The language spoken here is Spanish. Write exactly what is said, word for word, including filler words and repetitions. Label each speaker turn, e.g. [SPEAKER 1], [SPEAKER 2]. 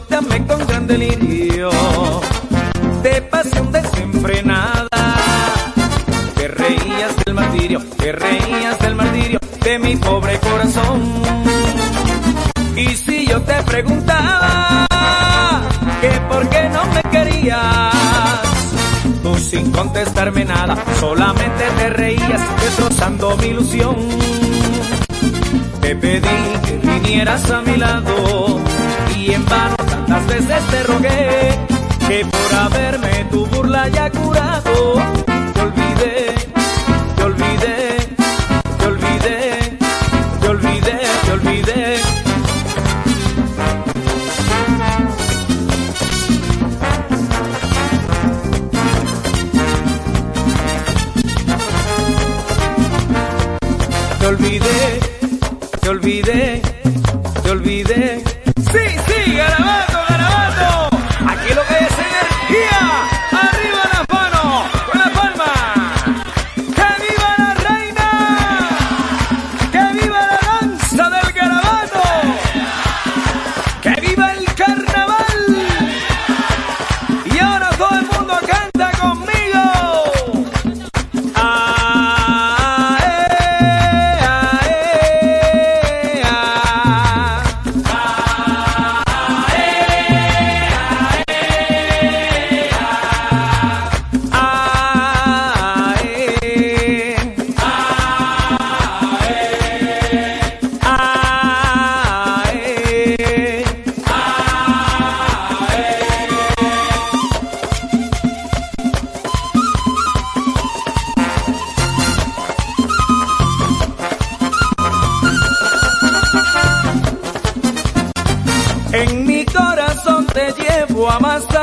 [SPEAKER 1] te amé con gran delirio de pasión desenfrenada. Te reías del martirio, te reías del martirio de mi pobre corazón. Y si yo te preguntaba que por qué no me querías, tú sin contestarme nada, solamente te reías, destrozando mi ilusión. Te pedí que vinieras a mi lado y en vano tantas veces te rogué, que por haberme tu burla ya curado, te olvidé, te olvidé, te olvidé, te olvidé, te olvidé. Te olvidé, te olvidé, te olvidé. Sí, sí, Garabato, Garabato. Aquí lo que es energía. Arriba las manos, con la palma. ¡Que viva la reina! ¡Que viva la danza del Garabato! ¡Que viva el carnaval! Y ahora todo el mundo canta conmigo. Ah, eh, ah, eh, ah. Ah, eh, ah, eh, ah. Ah, eh. Ah, eh. Ah, eh. Ah, eh. En mi corazón te llevo amasado